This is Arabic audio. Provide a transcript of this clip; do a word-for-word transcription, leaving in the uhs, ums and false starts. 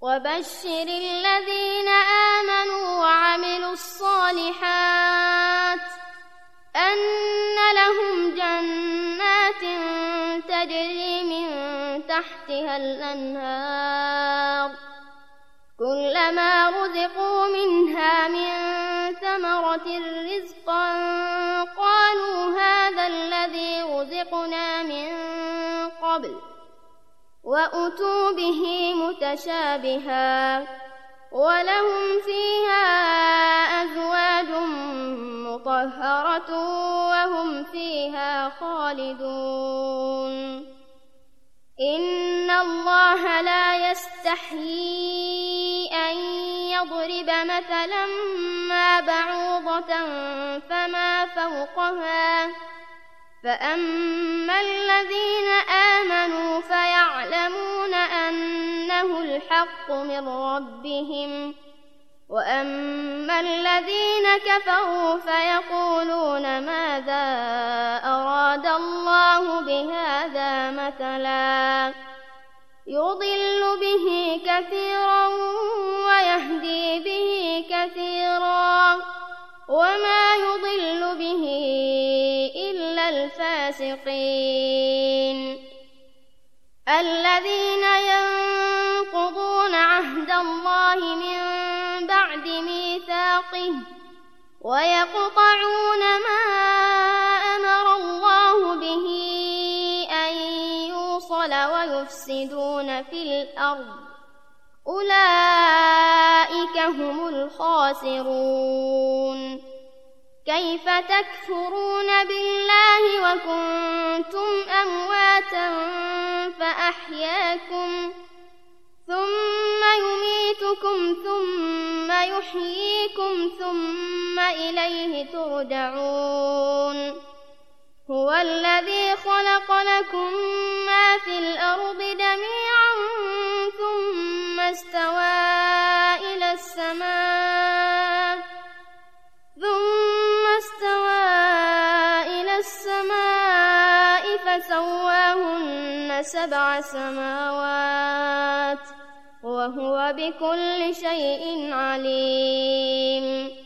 وبشر الذين آمنوا وعملوا الصالحات أن لهم جنات تجري من تحتها الأنهار كلما رزقوا منها من ثمرة رزقا قالوا هذا الذي رزقنا من قبل وأتوا به متشابها ولهم فيها أزواج مطهرة وهم فيها خالدون إن الله لا يستحيي أن يضرب مثلا ما بعوضة فما فوقها فأما الذين آمنوا فيعلمون أنه الحق من ربهم وأما الذين كفروا فيقولون ماذا أراد الله بهذا مثلا يضل به كثيرا ويهدي به كثيرا وما يضل به إلا الفاسقين الذين ينقضون عهد الله من بعد ميثاقه ويقطعون ما أمر الله به أن يوصل ويفسدون في الأرض أولئك هم الخاسرون كيف تكفرون بالله وكنتم أمواتا فأحياكم ثم يميتكم ثم يحييكم ثم إليه ترجعون هو الذي خلق لكم ما في الأرض جميعا ثم استوى إلى السماء ثم استوى إلى السماء فسواهن سبع سماوات وهو بكل شيء عليم